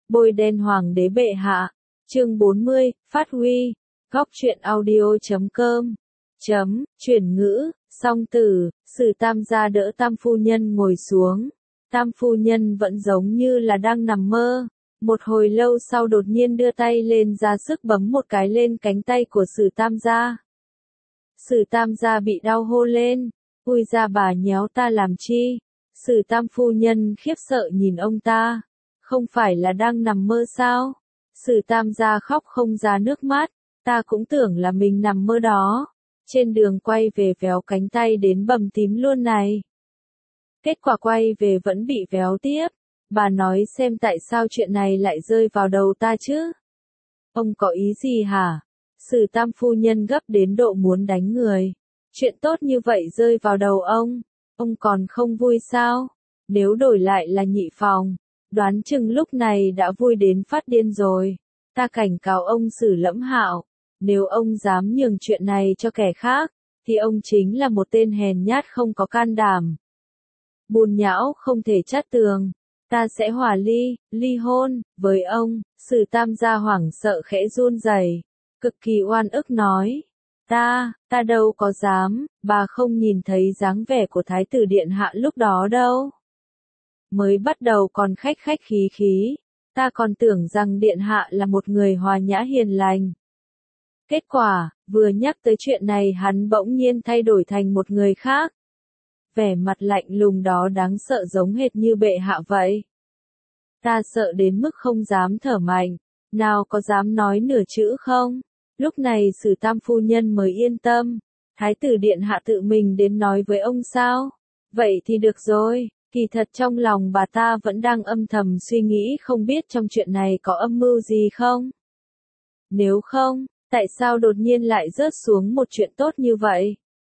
Bôi đen hoàng đế bệ hạ. Chương 40, phát huy. Góc truyện audio.com. Chuyển ngữ, song từ, Sử Tam gia đỡ Tam phu nhân ngồi xuống. Tam phu nhân vẫn giống như là đang nằm mơ. Một hồi lâu sau đột nhiên đưa tay lên ra sức bấm một cái lên cánh tay của Sử Tam gia. Sử Tam gia bị đau hô lên. Ui ra bà nhéo ta làm chi? Sử Tam phu nhân khiếp sợ nhìn ông ta. Không phải là đang nằm mơ sao? Sử Tam gia khóc không ra nước mắt. Ta cũng tưởng là mình nằm mơ đó. Trên đường quay về véo cánh tay đến bầm tím luôn này. Kết quả quay về vẫn bị véo tiếp. Bà nói xem tại sao chuyện này lại rơi vào đầu ta chứ? Ông có ý gì hả? Sử Tam phu nhân gấp đến độ muốn đánh người. Chuyện tốt như vậy rơi vào đầu ông còn không vui sao? Nếu đổi lại là nhị phòng, đoán chừng lúc này đã vui đến phát điên rồi. Ta cảnh cáo ông Sử Lẫm Hạo, nếu ông dám nhường chuyện này cho kẻ khác, thì ông chính là một tên hèn nhát không có can đảm. Bùn nhão không thể chát tường, ta sẽ hòa ly hôn, với ông. Sử Tam gia hoảng sợ khẽ run rẩy, cực kỳ oan ức nói. Ta đâu có dám, bà không nhìn thấy dáng vẻ của Thái tử Điện Hạ lúc đó đâu. Mới bắt đầu còn khách khí, ta còn tưởng rằng Điện Hạ là một người hòa nhã hiền lành. Kết quả, vừa nhắc tới chuyện này hắn bỗng nhiên thay đổi thành một người khác. Vẻ mặt lạnh lùng đó đáng sợ giống hệt như bệ hạ vậy. Ta sợ đến mức không dám thở mạnh, nào có dám nói nửa chữ không? Lúc này Sử Tam phu nhân mới yên tâm. Thái tử Điện Hạ tự mình đến nói với ông sao? Vậy thì được rồi. Kỳ thật trong lòng bà ta vẫn đang âm thầm suy nghĩ không biết trong chuyện này có âm mưu gì không? Nếu không, tại sao đột nhiên lại rớt xuống một chuyện tốt như vậy?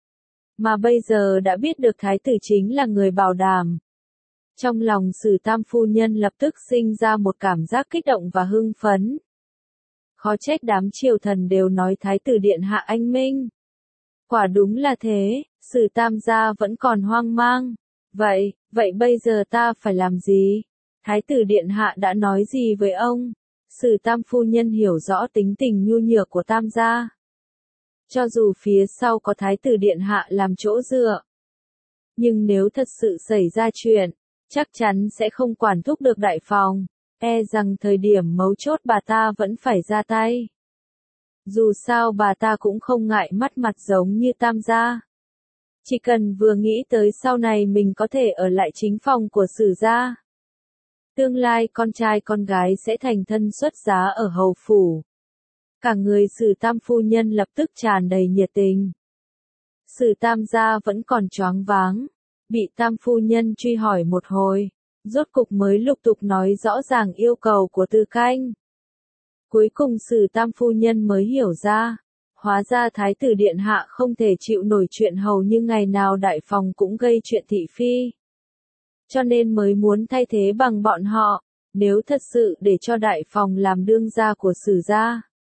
Mà bây giờ đã biết được thái tử chính là người bảo đảm. Trong lòng Sử Tam phu nhân lập tức sinh ra một cảm giác kích động và hưng phấn. Khó trách đám triều thần đều nói Thái tử Điện Hạ anh minh. Quả đúng là thế, Sử Tam gia vẫn còn hoang mang. Vậy bây giờ ta phải làm gì? Thái tử Điện Hạ đã nói gì với ông? Sử Tam phu nhân hiểu rõ tính tình nhu nhược của Tam gia. Cho dù phía sau có Thái tử Điện Hạ làm chỗ dựa, nhưng nếu thật sự xảy ra chuyện, chắc chắn sẽ không quản thúc được đại phòng. E rằng thời điểm mấu chốt bà ta vẫn phải ra tay. Dù sao bà ta cũng không ngại mất mặt giống như Tam gia. Chỉ cần vừa nghĩ tới sau này mình có thể ở lại chính phòng của Sử gia. Tương lai con trai con gái sẽ thành thân xuất giá ở hầu phủ. Cả người Sử Tam phu nhân lập tức tràn đầy nhiệt tình. Sử Tam gia vẫn còn choáng váng, bị Tam phu nhân truy hỏi một hồi. Rốt cục mới lục tục nói rõ ràng yêu cầu của Tư Canh. Cuối cùng Sử Tam phu nhân mới hiểu ra, hóa ra Thái tử Điện Hạ không thể chịu nổi chuyện hầu như ngày nào đại phòng cũng gây chuyện thị phi. Cho nên mới muốn thay thế bằng bọn họ, nếu thật sự để cho đại phòng làm đương gia của Sử gia.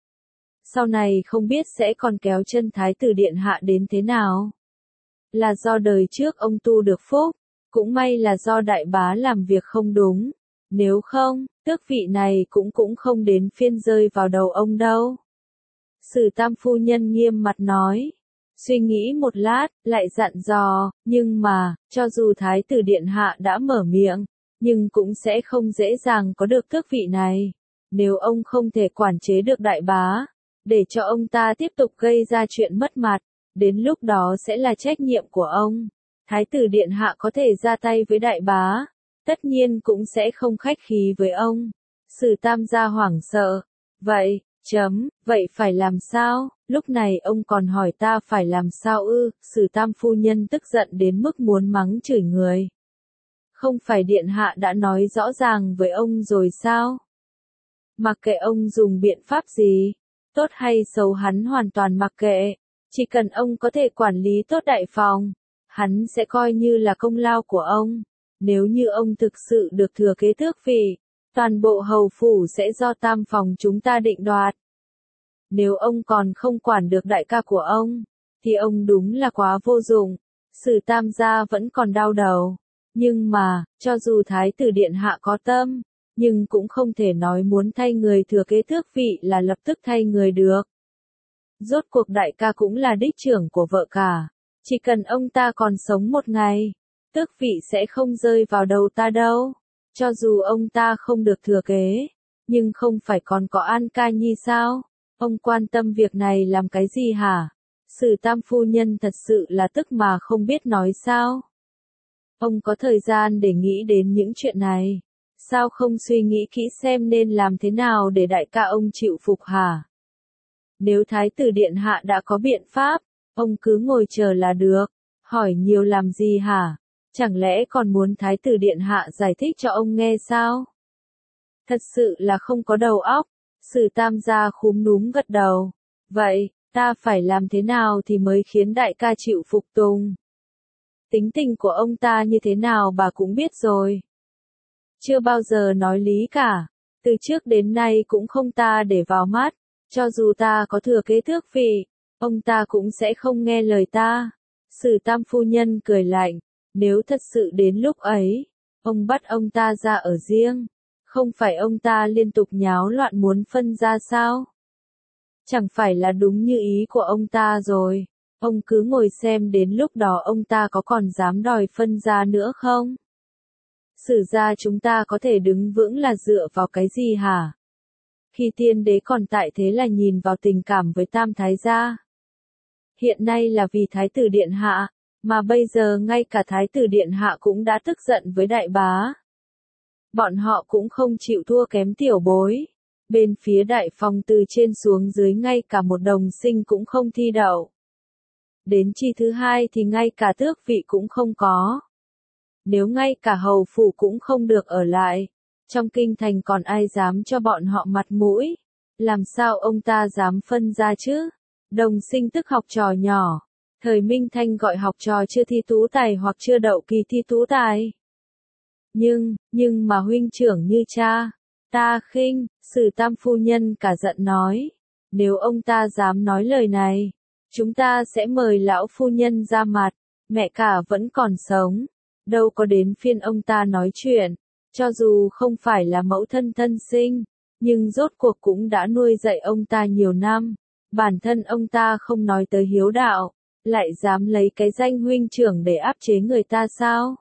Sau này không biết sẽ còn kéo chân Thái tử Điện Hạ đến thế nào. Là do đời trước ông tu được phúc. Cũng may là do đại bá làm việc không đúng. Nếu không, tước vị này cũng không đến phiên rơi vào đầu ông đâu. Sử Tam phu nhân nghiêm mặt nói. Suy nghĩ một lát, lại dặn dò, nhưng mà, cho dù Thái tử Điện Hạ đã mở miệng, nhưng cũng sẽ không dễ dàng có được tước vị này. Nếu ông không thể quản chế được đại bá, để cho ông ta tiếp tục gây ra chuyện mất mặt, đến lúc đó sẽ là trách nhiệm của ông. Thái tử Điện Hạ có thể ra tay với đại bá, tất nhiên cũng sẽ không khách khí với ông. Sử Tam gia hoảng sợ. Vậy phải làm sao? Lúc này ông còn hỏi ta phải làm sao ư? Sử Tam phu nhân tức giận đến mức muốn mắng chửi người. Không phải Điện Hạ đã nói rõ ràng với ông rồi sao? Mặc kệ ông dùng biện pháp gì, tốt hay xấu hắn hoàn toàn mặc kệ. Chỉ cần ông có thể quản lý tốt đại phòng, hắn sẽ coi như là công lao của ông. Nếu như ông thực sự được thừa kế tước vị, toàn bộ hầu phủ sẽ do tam phòng chúng ta định đoạt. Nếu ông còn không quản được đại ca của ông, thì ông đúng là quá vô dụng. Sử Tam gia vẫn còn đau đầu. Nhưng mà, cho dù Thái tử Điện Hạ có tâm, nhưng cũng không thể nói muốn thay người thừa kế tước vị là lập tức thay người được. Rốt cuộc đại ca cũng là đích trưởng của vợ cả, chỉ cần ông ta còn sống một ngày, tước vị sẽ không rơi vào đầu ta đâu. Cho dù ông ta không được thừa kế, nhưng không phải còn có An Ca Nhi sao? Ông quan tâm việc này làm cái gì hả? Sử Tam phu nhân thật sự là tức mà không biết nói sao. Ông có thời gian để nghĩ đến những chuyện này. Sao không suy nghĩ kỹ xem nên làm thế nào để đại ca ông chịu phục hả? Nếu Thái tử Điện Hạ đã có biện pháp, ông cứ ngồi chờ là được. Hỏi nhiều làm gì hả? Chẳng lẽ còn muốn Thái tử Điện Hạ giải thích cho ông nghe sao? Thật sự là không có đầu óc. Sử Tam gia khúm núm gật đầu. Vậy, ta phải làm thế nào thì mới khiến đại ca chịu phục tùng? Tính tình của ông ta như thế nào bà cũng biết rồi. Chưa bao giờ nói lý cả. Từ trước đến nay cũng không ta để vào mắt. Cho dù ta có thừa kế tước vị, ông ta cũng sẽ không nghe lời ta. Sử Tam phu nhân cười lạnh. Nếu thật sự đến lúc ấy, ông bắt ông ta ra ở riêng. Không phải ông ta liên tục nháo loạn muốn phân ra sao? Chẳng phải là đúng như ý của ông ta rồi. Ông cứ ngồi xem đến lúc đó ông ta có còn dám đòi phân ra nữa không? Sử gia chúng ta có thể đứng vững là dựa vào cái gì hả? Khi tiên đế còn tại thế là nhìn vào tình cảm với Tam Thái gia. Hiện nay là vì Thái tử Điện Hạ, mà bây giờ ngay cả Thái tử Điện Hạ cũng đã tức giận với đại bá. Bọn họ cũng không chịu thua kém tiểu bối. Bên phía đại phòng từ trên xuống dưới ngay cả một đồng sinh cũng không thi đậu. Đến chi thứ hai thì ngay cả tước vị cũng không có. Nếu ngay cả hầu phủ cũng không được ở lại, trong kinh thành còn ai dám cho bọn họ mặt mũi? Làm sao ông ta dám phân ra chứ? Đồng sinh tức học trò nhỏ. Thời Minh Thanh gọi học trò chưa thi tú tài hoặc chưa đậu kỳ thi tú tài. Nhưng mà huynh trưởng như cha, ta khinh, Sử Tam phu nhân cả giận nói. Nếu ông ta dám nói lời này, chúng ta sẽ mời lão phu nhân ra mặt, mẹ cả vẫn còn sống. Đâu có đến phiên ông ta nói chuyện, cho dù không phải là mẫu thân thân sinh, nhưng rốt cuộc cũng đã nuôi dạy ông ta nhiều năm. Bản thân ông ta không nói tới hiếu đạo, lại dám lấy cái danh huynh trưởng để áp chế người ta sao?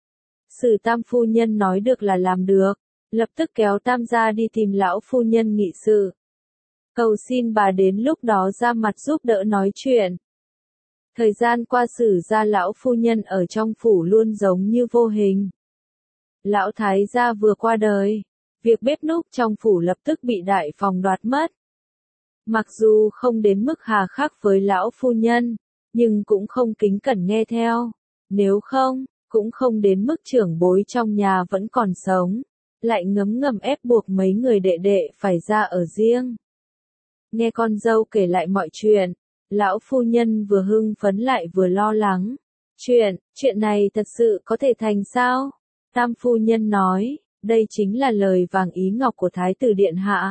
Sử Tam phu nhân nói được là làm được, lập tức kéo Tam gia đi tìm lão phu nhân nghị sự. Cầu xin bà đến lúc đó ra mặt giúp đỡ nói chuyện. Thời gian qua Sử gia lão phu nhân ở trong phủ luôn giống như vô hình. Lão thái gia vừa qua đời, việc bếp núc trong phủ lập tức bị đại phòng đoạt mất. Mặc dù không đến mức hà khắc với lão phu nhân, nhưng cũng không kính cẩn nghe theo. Nếu không, cũng không đến mức trưởng bối trong nhà vẫn còn sống, lại ngấm ngầm ép buộc mấy người đệ đệ phải ra ở riêng. Nghe con dâu kể lại mọi chuyện, lão phu nhân vừa hưng phấn lại vừa lo lắng. Chuyện này thật sự có thể thành sao? Tam phu nhân nói, đây chính là lời vàng ý ngọc của Thái tử Điện Hạ.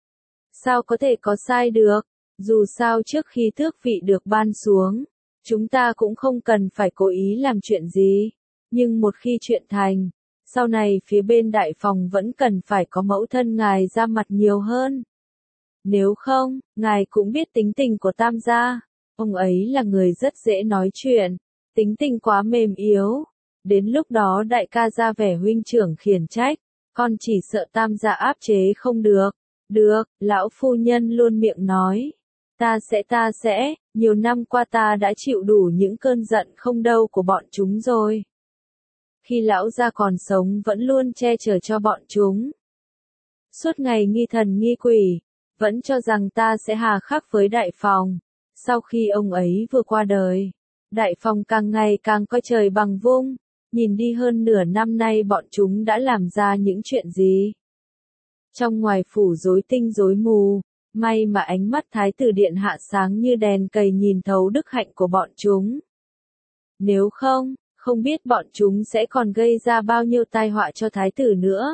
Sao có thể có sai được? Dù sao trước khi tước vị được ban xuống, chúng ta cũng không cần phải cố ý làm chuyện gì. Nhưng một khi chuyện thành, sau này phía bên đại phòng vẫn cần phải có mẫu thân ngài ra mặt nhiều hơn. Nếu không, ngài cũng biết tính tình của Tam gia. Ông ấy là người rất dễ nói chuyện, tính tình quá mềm yếu. Đến lúc đó đại ca ra vẻ huynh trưởng khiển trách, con chỉ sợ Tam gia áp chế không được. Được, lão phu nhân luôn miệng nói. Ta sẽ, nhiều năm qua ta đã chịu đủ những cơn giận không đâu của bọn chúng rồi. Khi lão gia còn sống vẫn luôn che chở cho bọn chúng. Suốt ngày nghi thần nghi quỷ, vẫn cho rằng ta sẽ hà khắc với đại phòng. Sau khi ông ấy vừa qua đời, đại phòng càng ngày càng coi trời bằng vung. Nhìn đi hơn nửa năm nay bọn chúng đã làm ra những chuyện gì? Trong ngoài phủ rối tinh rối mù, may mà ánh mắt Thái tử Điện Hạ sáng như đèn cầy nhìn thấu đức hạnh của bọn chúng. Nếu không biết bọn chúng sẽ còn gây ra bao nhiêu tai họa cho Thái tử nữa.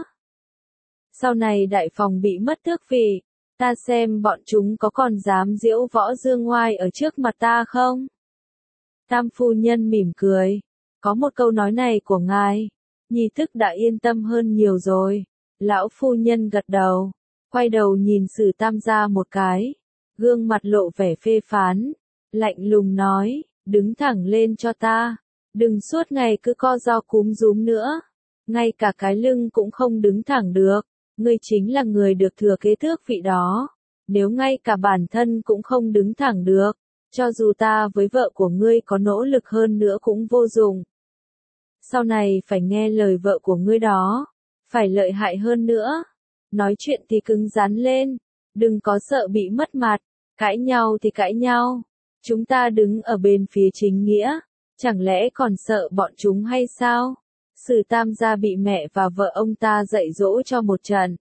Sau này đại phòng bị mất tước vị, ta xem bọn chúng có còn dám diễu võ dương ngoai ở trước mặt ta không? Tam phu nhân mỉm cười. Có một câu nói này của ngài, nhi thức đã yên tâm hơn nhiều rồi. Lão phu nhân gật đầu, quay đầu nhìn Sử Tam gia một cái, gương mặt lộ vẻ phê phán, lạnh lùng nói, đứng thẳng lên cho ta, đừng suốt ngày cứ co ro cúm rúm nữa, ngay cả cái lưng cũng không đứng thẳng được, ngươi chính là người được thừa kế tước vị đó, nếu ngay cả bản thân cũng không đứng thẳng được, cho dù ta với vợ của ngươi có nỗ lực hơn nữa cũng vô dụng. Sau này phải nghe lời vợ của ngươi đó, phải lợi hại hơn nữa. Nói chuyện thì cứng rắn lên, đừng có sợ bị mất mặt, cãi nhau thì cãi nhau. Chúng ta đứng ở bên phía chính nghĩa, chẳng lẽ còn sợ bọn chúng hay sao? Sử Tam gia bị mẹ và vợ ông ta dạy dỗ cho một trận.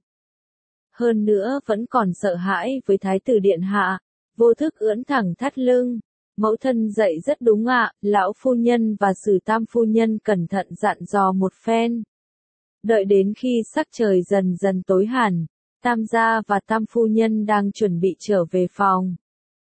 Hơn nữa vẫn còn sợ hãi với Thái tử Điện Hạ, vô thức ưỡn thẳng thắt lưng. Mẫu thân dạy rất đúng ạ, lão phu nhân và Sử Tam phu nhân cẩn thận dặn dò một phen. Đợi đến khi sắc trời dần dần tối hẳn, Tam gia và Tam phu nhân đang chuẩn bị trở về phòng.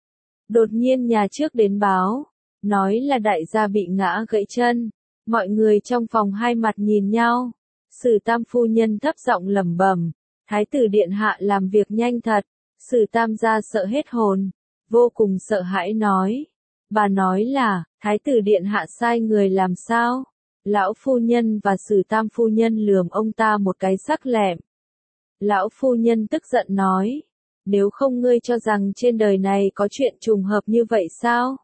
Đột nhiên nhà trước đến báo, nói là đại gia bị ngã gãy chân. Mọi người trong phòng hai mặt nhìn nhau. Sử Tam phu nhân thấp giọng lẩm bẩm, Thái tử Điện Hạ làm việc nhanh thật. Sử Tam gia sợ hết hồn, vô cùng sợ hãi nói. Bà nói là, Thái tử Điện Hạ sai người làm sao? Lão phu nhân và Sử Tam phu nhân lườm ông ta một cái sắc lẹm. Lão phu nhân tức giận nói, nếu không ngươi cho rằng trên đời này có chuyện trùng hợp như vậy sao?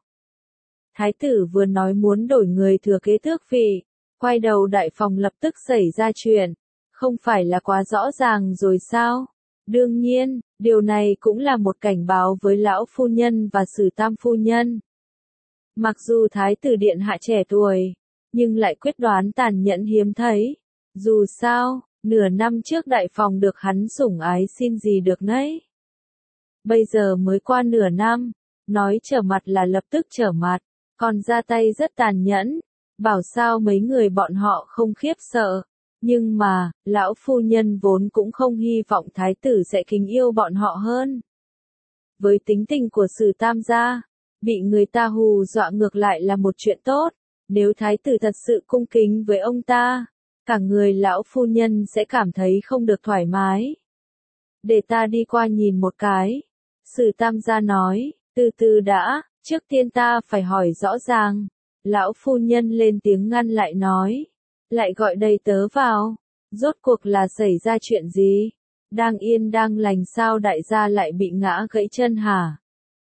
Thái tử vừa nói muốn đổi người thừa kế tước vị, quay đầu đại phòng lập tức xảy ra chuyện, không phải là quá rõ ràng rồi sao? Đương nhiên, điều này cũng là một cảnh báo với lão phu nhân và Sử Tam phu nhân. Mặc dù Thái tử Điện Hạ trẻ tuổi, nhưng lại quyết đoán tàn nhẫn hiếm thấy. Dù sao, nửa năm trước đại phòng được hắn sủng ái xin gì được nấy. Bây giờ mới qua nửa năm, nói trở mặt là lập tức trở mặt, còn ra tay rất tàn nhẫn, bảo sao mấy người bọn họ không khiếp sợ. Nhưng mà, lão phu nhân vốn cũng không hy vọng thái tử sẽ kính yêu bọn họ hơn. Với tính tình của Sử Tam gia, bị người ta hù dọa ngược lại là một chuyện tốt, nếu thái tử thật sự cung kính với ông ta, cả người lão phu nhân sẽ cảm thấy không được thoải mái. Để ta đi qua nhìn một cái. Sử Tam gia nói, từ từ đã, trước tiên ta phải hỏi rõ ràng. Lão phu nhân lên tiếng ngăn lại nói, lại gọi đầy tớ vào. Rốt cuộc là xảy ra chuyện gì? Đang yên đang lành sao đại gia lại bị ngã gãy chân hả?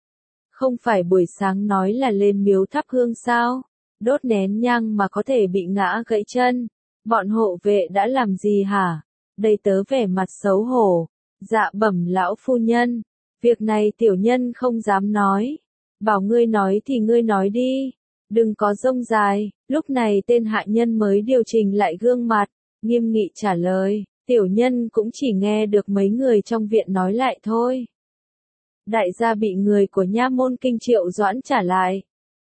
Không phải buổi sáng nói là lên miếu thắp hương sao? Đốt nén nhang mà có thể bị ngã gãy chân. Bọn hộ vệ đã làm gì hả? Đầy tớ vẻ mặt xấu hổ. Dạ bẩm lão phu nhân. Việc này tiểu nhân không dám nói. Bảo ngươi nói thì ngươi nói đi. Đừng có rông dài. Lúc này tên hạ nhân mới điều chỉnh lại gương mặt, nghiêm nghị trả lời. Tiểu nhân cũng chỉ nghe được mấy người trong viện nói lại thôi. Đại gia bị người của nha môn Kinh Triệu Doãn trả lại.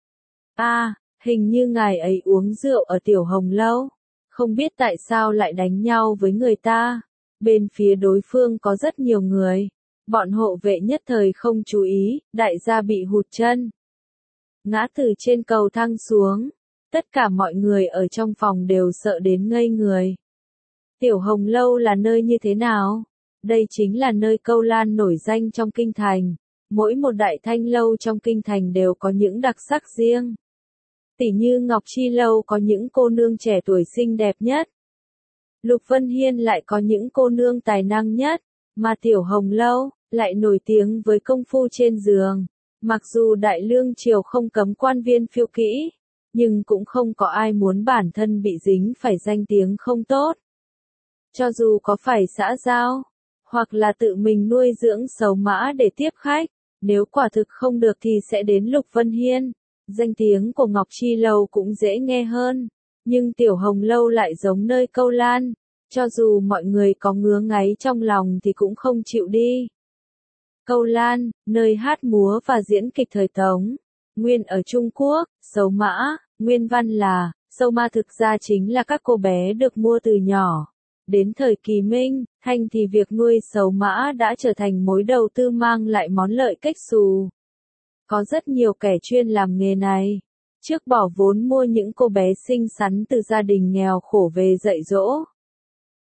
Hình như ngài ấy uống rượu ở Tiểu Hồng Lâu. Không biết tại sao lại đánh nhau với người ta. Bên phía đối phương có rất nhiều người. Bọn hộ vệ nhất thời không chú ý, đại gia bị hụt chân. Ngã từ trên cầu thang xuống. Tất cả mọi người ở trong phòng đều sợ đến ngây người. Tiểu Hồng Lâu là nơi như thế nào? Đây chính là nơi câu lan nổi danh trong kinh thành. Mỗi một đại thanh lâu trong kinh thành đều có những đặc sắc riêng. Tỉ như Ngọc Chi Lâu có những cô nương trẻ tuổi xinh đẹp nhất. Lục Vân Hiên lại có những cô nương tài năng nhất. Mà Tiểu Hồng Lâu lại nổi tiếng với công phu trên giường. Mặc dù Đại Lương Triều không cấm quan viên phiêu kỹ, nhưng cũng không có ai muốn bản thân bị dính phải danh tiếng không tốt. Cho dù có phải xã giao, hoặc là tự mình nuôi dưỡng sầu mã để tiếp khách, nếu quả thực không được thì sẽ đến Lục Vân Hiên. Danh tiếng của Ngọc Chi Lâu cũng dễ nghe hơn, nhưng Tiểu Hồng Lâu lại giống nơi câu lan, cho dù mọi người có ngứa ngáy trong lòng thì cũng không chịu đi. Câu lan, nơi hát múa và diễn kịch thời Tống, nguyên ở Trung Quốc, sầu mã, nguyên văn là, sầu ma thực ra chính là các cô bé được mua từ nhỏ. Đến thời kỳ Minh, Thanh thì việc nuôi sầu mã đã trở thành mối đầu tư mang lại món lợi cách xù. Có rất nhiều kẻ chuyên làm nghề này. Trước bỏ vốn mua những cô bé xinh xắn từ gia đình nghèo khổ về dạy dỗ.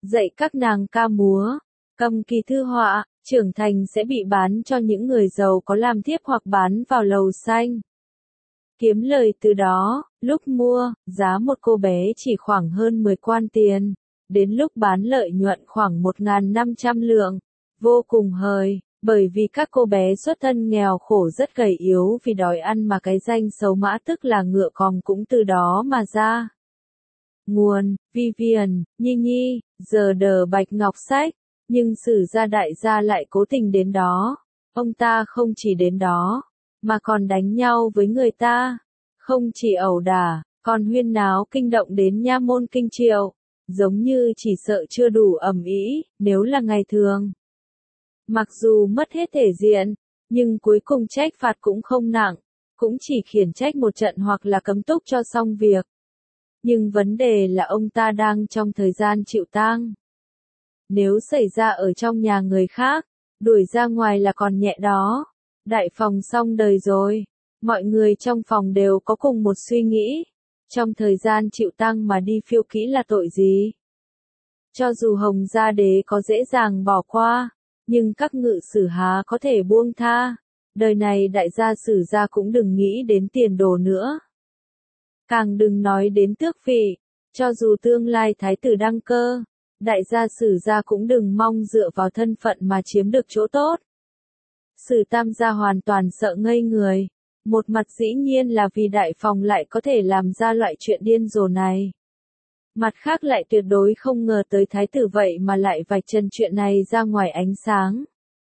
dạy các nàng ca múa, cầm kỳ thư họa, trưởng thành sẽ bị bán cho những người giàu có làm thiếp hoặc bán vào lầu xanh. Kiếm lời từ đó, lúc mua, giá một cô bé chỉ khoảng hơn 10 quan tiền, đến lúc bán lợi nhuận khoảng 1.500 lượng, vô cùng hời, bởi vì các cô bé xuất thân nghèo khổ rất gầy yếu vì đói ăn mà cái danh xấu mã tức là ngựa còng cũng từ đó mà ra. Nguồn, Vivian, Nhi Nhi, giờ đờ Bạch Ngọc Sách, nhưng Sử gia đại gia lại cố tình đến đó, ông ta không chỉ đến đó, mà còn đánh nhau với người ta, không chỉ ẩu đả, còn huyên náo kinh động đến nha môn kinh triệu, giống như chỉ sợ chưa đủ ầm ĩ, nếu là ngày thường. Mặc dù mất hết thể diện, nhưng cuối cùng trách phạt cũng không nặng, cũng chỉ khiển trách một trận hoặc là cấm túc cho xong việc. Nhưng vấn đề là ông ta đang trong thời gian chịu tang. Nếu xảy ra ở trong nhà người khác, đuổi ra ngoài là còn nhẹ đó. Đại phòng xong đời rồi, mọi người trong phòng đều có cùng một suy nghĩ. Trong thời gian chịu tang mà đi phiêu kỹ là tội gì? Cho dù Hồng Gia Đế có dễ dàng bỏ qua, nhưng các ngự sử há có thể buông tha. Đời này đại gia Sử gia cũng đừng nghĩ đến tiền đồ nữa. Càng đừng nói đến tước vị, cho dù tương lai thái tử đăng cơ, đại gia Sử gia cũng đừng mong dựa vào thân phận mà chiếm được chỗ tốt. Sử Tam gia hoàn toàn sợ ngây người, một mặt dĩ nhiên là vì đại phòng lại có thể làm ra loại chuyện điên rồ này. Mặt khác lại tuyệt đối không ngờ tới thái tử vậy mà lại vạch trần chuyện này ra ngoài ánh sáng.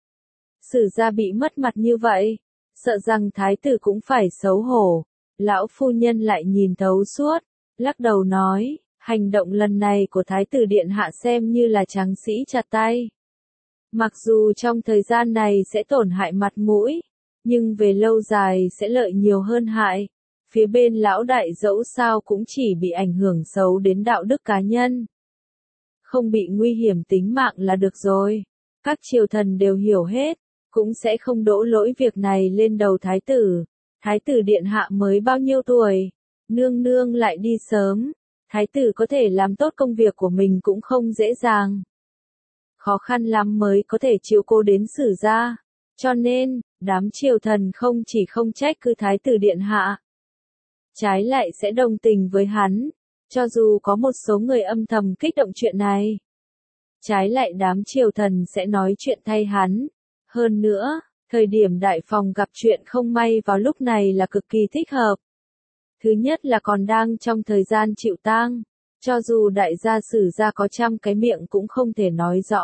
Sử gia bị mất mặt như vậy, sợ rằng thái tử cũng phải xấu hổ. Lão phu nhân lại nhìn thấu suốt, lắc đầu nói, hành động lần này của thái tử điện hạ xem như là tráng sĩ chặt tay. Mặc dù trong thời gian này sẽ tổn hại mặt mũi, nhưng về lâu dài sẽ lợi nhiều hơn hại. Phía bên lão đại dẫu sao cũng chỉ bị ảnh hưởng xấu đến đạo đức cá nhân. Không bị nguy hiểm tính mạng là được rồi. Các triều thần đều hiểu hết, cũng sẽ không đổ lỗi việc này lên đầu thái tử. Thái tử điện hạ mới bao nhiêu tuổi, nương nương lại đi sớm, thái tử có thể làm tốt công việc của mình cũng không dễ dàng. Khó khăn lắm mới có thể chiếu cố đến Sử gia, cho nên, đám triều thần không chỉ không trách cứ thái tử điện hạ, trái lại sẽ đồng tình với hắn, cho dù có một số người âm thầm kích động chuyện này. Trái lại đám triều thần sẽ nói chuyện thay hắn. Hơn nữa, thời điểm đại phòng gặp chuyện không may vào lúc này là cực kỳ thích hợp. Thứ nhất là còn đang trong thời gian chịu tang, cho dù đại gia Sử gia có trăm cái miệng cũng không thể nói rõ.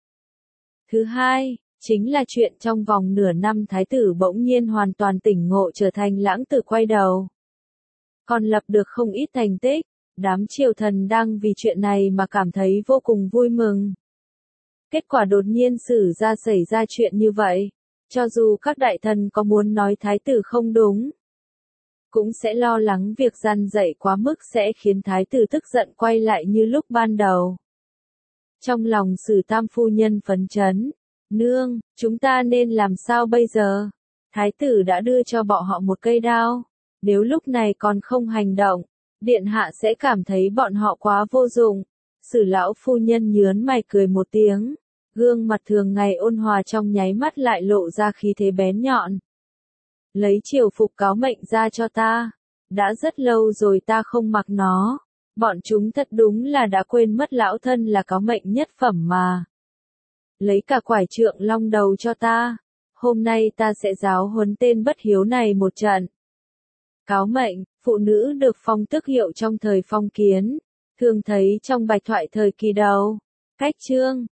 Thứ hai, chính là chuyện trong vòng nửa năm thái tử bỗng nhiên hoàn toàn tỉnh ngộ trở thành lãng tử quay đầu. Còn lập được không ít thành tích, đám triều thần đang vì chuyện này mà cảm thấy vô cùng vui mừng. Kết quả đột nhiên Sử gia xảy ra chuyện như vậy, cho dù các đại thần có muốn nói thái tử không đúng, cũng sẽ lo lắng việc gian dạy quá mức sẽ khiến thái tử tức giận quay lại như lúc ban đầu. Trong lòng Sử Tam phu nhân phấn chấn, nương, chúng ta nên làm sao bây giờ? Thái tử đã đưa cho bọn họ một cây đao, nếu lúc này còn không hành động, điện hạ sẽ cảm thấy bọn họ quá vô dụng. Sử lão phu nhân nhớn mày cười một tiếng, gương mặt thường ngày ôn hòa trong nháy mắt lại lộ ra khí thế bén nhọn. Lấy triều phục cáo mệnh ra cho ta, đã rất lâu rồi ta không mặc nó, bọn chúng thật đúng là đã quên mất lão thân là cáo mệnh nhất phẩm mà. Lấy cả quải trượng long đầu cho ta, hôm nay ta sẽ giáo huấn tên bất hiếu này một trận. Cáo mệnh, phụ nữ được phong tước hiệu trong thời phong kiến, thường thấy trong bạch thoại thời kỳ đầu. Cách chương